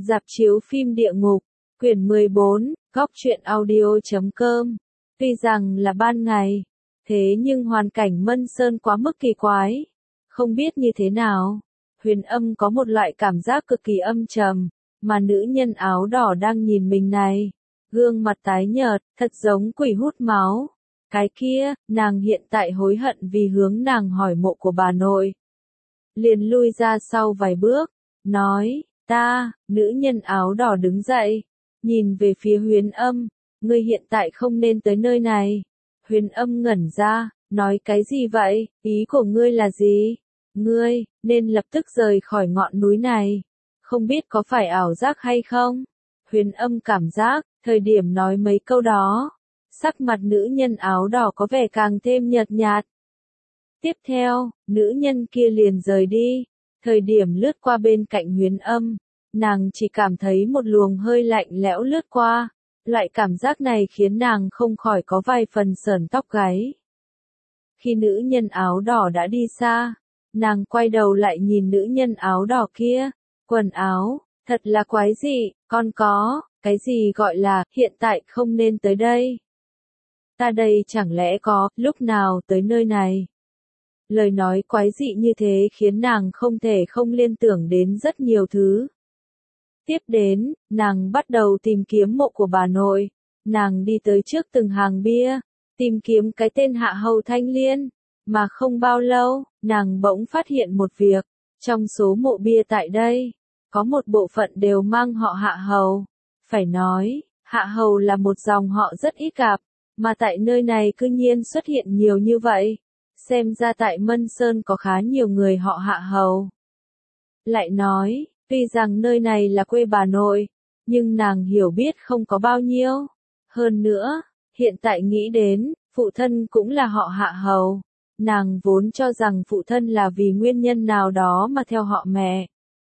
Rạp chiếu phim địa ngục, quyển 14, góc truyện audio.com. Tuy rằng là ban ngày, thế nhưng hoàn cảnh Mân Sơn quá mức kỳ quái. Không biết như thế nào, Huyền Âm có một loại cảm giác cực kỳ âm trầm, mà nữ nhân áo đỏ đang nhìn mình này. Gương mặt tái nhợt, thật giống quỷ hút máu. Cái kia, nàng hiện tại hối hận vì hướng nàng hỏi mộ của bà nội. Liền lui ra sau vài bước, nói, nữ nhân áo đỏ đứng dậy, nhìn về phía Huyền Âm, ngươi hiện tại không nên tới nơi này. Huyền Âm ngẩn ra, nói cái gì vậy, ý của ngươi là gì? Ngươi, nên lập tức rời khỏi ngọn núi này. Không biết có phải ảo giác hay không? Huyền Âm cảm giác, thời điểm nói mấy câu đó, sắc mặt nữ nhân áo đỏ có vẻ càng thêm nhợt nhạt. Tiếp theo, nữ nhân kia liền rời đi. Thời điểm lướt qua bên cạnh Huyền Âm, nàng chỉ cảm thấy một luồng hơi lạnh lẽo lướt qua. Loại cảm giác này khiến nàng không khỏi có vài phần sởn tóc gáy. Khi nữ nhân áo đỏ đã đi xa, nàng quay đầu lại nhìn nữ nhân áo đỏ kia. Quần áo, thật là quái dị, con có, cái gì gọi là, hiện tại không nên tới đây. Ta đây chẳng lẽ có, lúc nào tới nơi này. Lời nói quái dị như thế khiến nàng không thể không liên tưởng đến rất nhiều thứ. Tiếp đến, nàng bắt đầu tìm kiếm mộ của bà nội. Nàng đi tới trước từng hàng bia, tìm kiếm cái tên Hạ Hầu Thanh Liên. Mà không bao lâu, nàng bỗng phát hiện một việc. Trong số mộ bia tại đây, có một bộ phận đều mang họ Hạ Hầu. Phải nói, Hạ Hầu là một dòng họ rất ít gặp, mà tại nơi này cư nhiên xuất hiện nhiều như vậy. Xem ra tại Mân Sơn có khá nhiều người họ Hạ Hầu. Lại nói, tuy rằng nơi này là quê bà nội, nhưng nàng hiểu biết không có bao nhiêu. Hơn nữa, hiện tại nghĩ đến, phụ thân cũng là họ Hạ Hầu. Nàng vốn cho rằng phụ thân là vì nguyên nhân nào đó mà theo họ mẹ.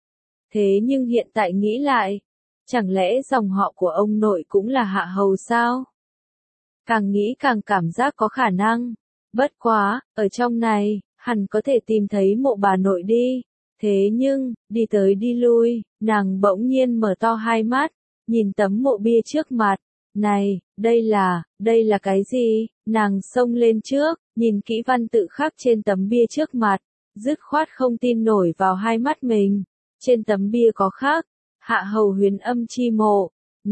Thế nhưng hiện tại nghĩ lại, chẳng lẽ dòng họ của ông nội cũng là Hạ Hầu sao? Càng nghĩ càng cảm giác có khả năng. Bất quá, ở trong này, hẳn có thể tìm thấy mộ bà nội đi. Thế nhưng, đi tới đi lui, nàng bỗng nhiên mở to hai mắt, nhìn tấm mộ bia trước mặt. Này, đây là cái gì? Nàng xông lên trước, nhìn kỹ văn tự khắc trên tấm bia trước mặt, dứt khoát không tin nổi vào hai mắt mình. Trên tấm bia có khắc, Hạ Hầu Huyền Âm chi mộ.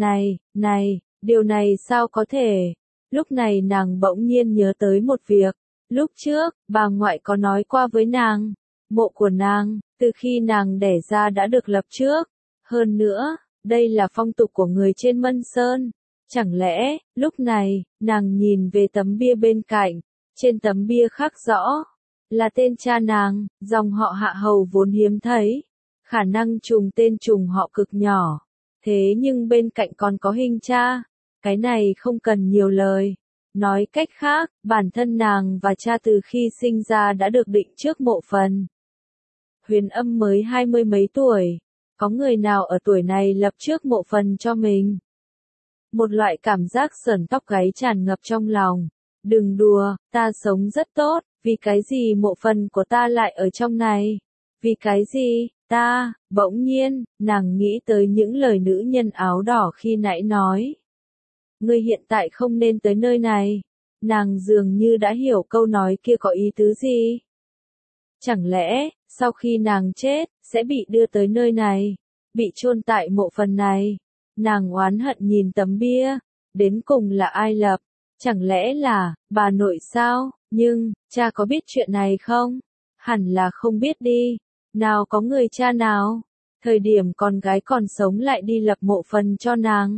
Này, điều này sao có thể? Lúc này nàng bỗng nhiên nhớ tới một việc. Lúc trước, bà ngoại có nói qua với nàng, mộ của nàng, từ khi nàng đẻ ra đã được lập trước. Hơn nữa, đây là phong tục của người trên Mân Sơn. Chẳng lẽ, lúc này, nàng nhìn về tấm bia bên cạnh, trên tấm bia khắc rõ, là tên cha nàng, dòng họ Hạ Hầu vốn hiếm thấy, khả năng trùng tên trùng họ cực nhỏ. Thế nhưng bên cạnh còn có hình cha, cái này không cần nhiều lời. Nói cách khác, bản thân nàng và cha từ khi sinh ra đã được định trước mộ phần. Huyền Âm mới 20 mấy tuổi, có người nào ở tuổi này lập trước mộ phần cho mình? Một loại cảm giác sởn tóc gáy tràn ngập trong lòng. Đừng đùa, ta sống rất tốt, vì cái gì mộ phần của ta lại ở trong này? Vì cái gì, bỗng nhiên, nàng nghĩ tới những lời nữ nhân áo đỏ khi nãy nói. Ngươi hiện tại không nên tới nơi này. Nàng dường như đã hiểu câu nói kia có ý tứ gì. Chẳng lẽ, sau khi nàng chết, sẽ bị đưa tới nơi này, bị chôn tại mộ phần này. Nàng oán hận nhìn tấm bia, đến cùng là ai lập? Chẳng lẽ là, bà nội sao? Nhưng, cha có biết chuyện này không? Hẳn là không biết đi. Nào có người cha nào? Thời điểm con gái còn sống lại đi lập mộ phần cho nàng.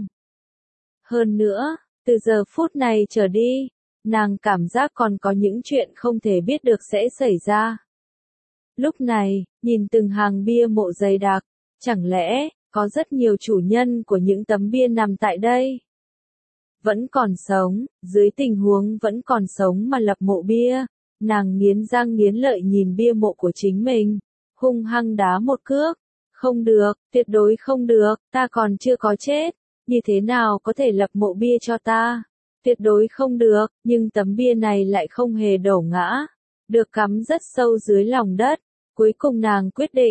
Hơn nữa, từ giờ phút này trở đi, nàng cảm giác còn có những chuyện không thể biết được sẽ xảy ra. Lúc này, nhìn từng hàng bia mộ dày đặc, chẳng lẽ, có rất nhiều chủ nhân của những tấm bia nằm tại đây? Vẫn còn sống, dưới tình huống vẫn còn sống mà lập mộ bia, nàng nghiến răng nghiến lợi nhìn bia mộ của chính mình, hung hăng đá một cước. Không được, tuyệt đối không được, ta còn chưa có chết. Như thế nào có thể lập mộ bia cho ta? Tuyệt đối không được, nhưng tấm bia này lại không hề đổ ngã, được cắm rất sâu dưới lòng đất. Cuối cùng nàng quyết định,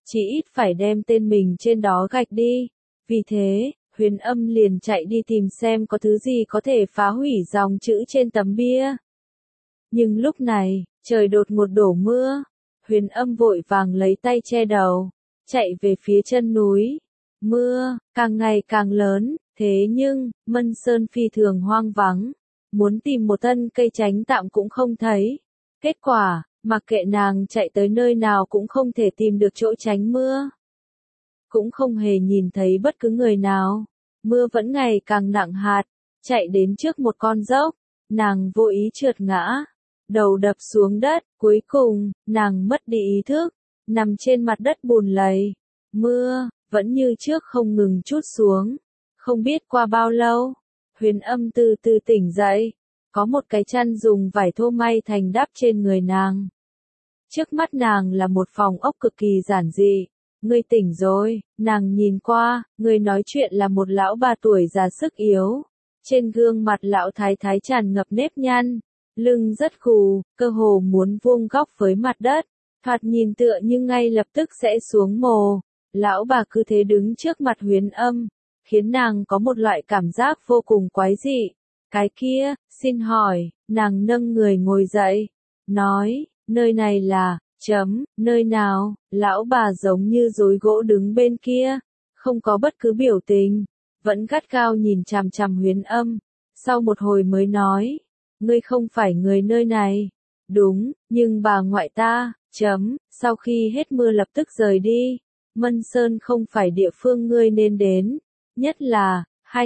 Chỉ ít phải đem tên mình trên đó gạch đi. Vì thế, Huyền Âm liền chạy đi tìm xem có thứ gì có thể phá hủy dòng chữ trên tấm bia. Nhưng lúc này, trời đột ngột đổ mưa. Huyền Âm vội vàng lấy tay che đầu, chạy về phía chân núi. Mưa, càng ngày càng lớn, thế nhưng, Mân Sơn phi thường hoang vắng. Muốn tìm một thân cây tránh tạm cũng không thấy. Kết quả, mặc kệ nàng chạy tới nơi nào cũng không thể tìm được chỗ tránh mưa. Cũng không hề nhìn thấy bất cứ người nào. Mưa vẫn ngày càng nặng hạt, chạy đến trước một con dốc, nàng vô ý trượt ngã, đầu đập xuống đất, cuối cùng, nàng mất đi ý thức, nằm trên mặt đất bùn lầy. Mưa, vẫn như trước không ngừng trút xuống. Không biết qua bao lâu, Huyền Âm từ từ tỉnh dậy, có một cái chăn dùng vải thô may thành đắp trên người nàng. Trước mắt nàng là một phòng ốc cực kỳ giản dị. Ngươi tỉnh rồi, nàng nhìn qua, người nói chuyện là một lão bà tuổi già sức yếu. Trên gương mặt lão thái thái tràn ngập nếp nhăn, lưng rất gù, cơ hồ muốn vuông góc với mặt đất, thoạt nhìn tựa như ngay lập tức sẽ xuống mồ. Lão bà cứ thế đứng trước mặt Huyền Âm, khiến nàng có một loại cảm giác vô cùng quái dị. Cái kia, xin hỏi, nàng nâng người ngồi dậy, nói, nơi này là, nơi nào, lão bà giống như rối gỗ đứng bên kia, không có bất cứ biểu tình, vẫn gắt gao nhìn chằm chằm Huyền Âm, sau một hồi mới nói, ngươi không phải người nơi này, đúng, nhưng bà ngoại ta, sau khi hết mưa lập tức rời đi, Mân Sơn không phải địa phương ngươi nên đến, nhất là, hai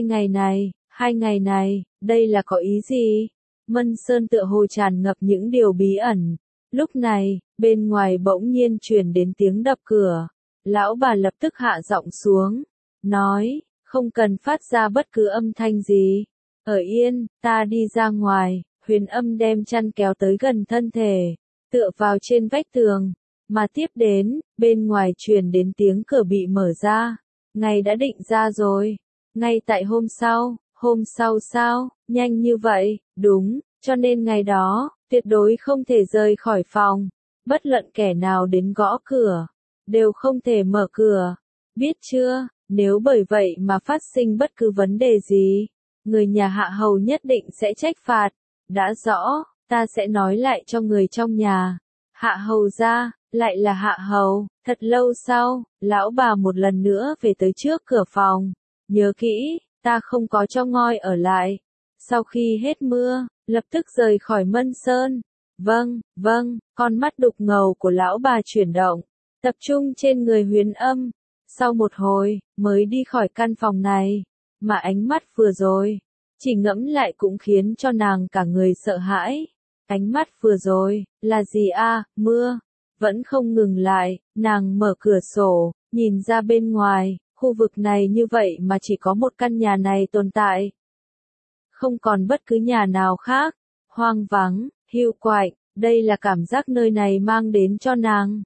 ngày này, đây là có ý gì? Mân Sơn tựa hồ tràn ngập những điều bí ẩn. Lúc này, bên ngoài bỗng nhiên truyền đến tiếng đập cửa. Lão bà lập tức hạ giọng xuống, nói, không cần phát ra bất cứ âm thanh gì. Ở yên, ta đi ra ngoài. Huyền Âm đem chăn kéo tới gần thân thể, tựa vào trên vách tường, mà tiếp đến, bên ngoài truyền đến tiếng cửa bị mở ra. Ngày đã định ra rồi. Ngay tại hôm sau sao, nhanh như vậy, đúng, cho nên ngày đó, tuyệt đối không thể rời khỏi phòng, bất luận kẻ nào đến gõ cửa, đều không thể mở cửa, biết chưa, nếu bởi vậy mà phát sinh bất cứ vấn đề gì, người nhà Hạ Hầu nhất định sẽ trách phạt, đã rõ, ta sẽ nói lại cho người trong nhà, Hạ Hầu ra, lại là Hạ Hầu, thật lâu sau, lão bà một lần nữa về tới trước cửa phòng, nhớ kỹ, ta không có cho ngôi ở lại. Sau khi hết mưa, lập tức rời khỏi Mân Sơn. Vâng, con mắt đục ngầu của lão bà chuyển động, tập trung trên người Huyền Âm. Sau một hồi, mới đi khỏi căn phòng này, mà ánh mắt vừa rồi, chỉ ngẫm lại cũng khiến cho nàng cả người sợ hãi. Ánh mắt vừa rồi, là gì a? Mưa, vẫn không ngừng lại, nàng mở cửa sổ, nhìn ra bên ngoài. Khu vực này như vậy mà chỉ có một căn nhà này tồn tại. Không còn bất cứ nhà nào khác. Hoang vắng, hiu quạnh, đây là cảm giác nơi này mang đến cho nàng.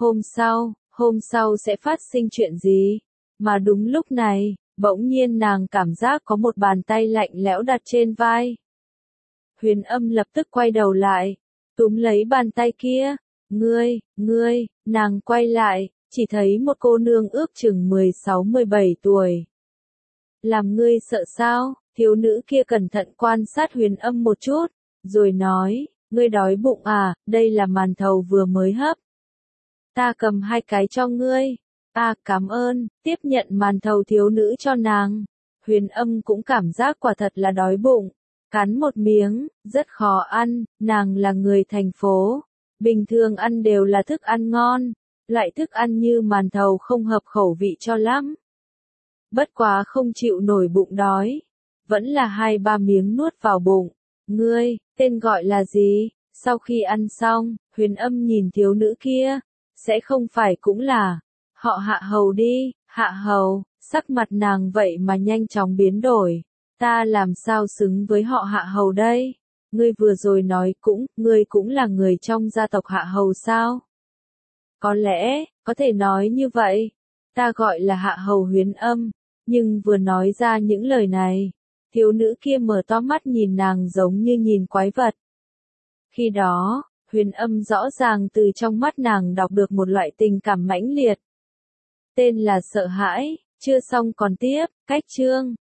Hôm sau sẽ phát sinh chuyện gì? Mà đúng lúc này, bỗng nhiên nàng cảm giác có một bàn tay lạnh lẽo đặt trên vai. Huyền Âm lập tức quay đầu lại, túm lấy bàn tay kia. Ngươi, nàng quay lại. Chỉ thấy một cô nương ước chừng 16-17 tuổi. Làm ngươi sợ sao? Thiếu nữ kia cẩn thận quan sát Huyền Âm một chút, rồi nói, ngươi đói bụng à, đây là màn thầu vừa mới hấp. Ta cầm 2 cái cho ngươi. Cảm ơn, tiếp nhận màn thầu thiếu nữ cho nàng. Huyền Âm cũng cảm giác quả thật là đói bụng. Cắn một miếng, rất khó ăn, nàng là người thành phố. Bình thường ăn đều là thức ăn ngon. Loại thức ăn như màn thầu không hợp khẩu vị cho lắm. Bất quá không chịu nổi bụng đói. Vẫn là 2-3 miếng nuốt vào bụng. Ngươi, tên gọi là gì? Sau khi ăn xong, Huyền Âm nhìn thiếu nữ kia. Sẽ không phải cũng là họ Hạ Hầu đi. Hạ Hầu, sắc mặt nàng vậy mà nhanh chóng biến đổi. Ta làm sao xứng với họ Hạ Hầu đây? Ngươi vừa rồi nói ngươi cũng là người trong gia tộc Hạ Hầu sao? Có lẽ, có thể nói như vậy. Ta gọi là Hạ Hầu Huyền Âm, nhưng vừa nói ra những lời này, thiếu nữ kia mở to mắt nhìn nàng giống như nhìn quái vật. Khi đó, Huyền Âm rõ ràng từ trong mắt nàng đọc được một loại tình cảm mãnh liệt, tên là sợ hãi, chưa xong còn tiếp, cách chương.